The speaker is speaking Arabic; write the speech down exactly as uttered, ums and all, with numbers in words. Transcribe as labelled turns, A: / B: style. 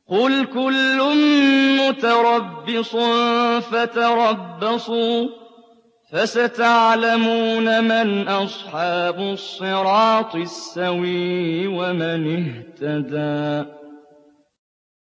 A: قُلْ كُلٌّ مُّتَرَبِّصٌ فَتَرَبَّصُوا فَسَتَعْلَمُونَ مَنْ أَصْحَابُ الصِّرَاطِ السَّوِيِّ وَمَنِ اهْتَدَىٰ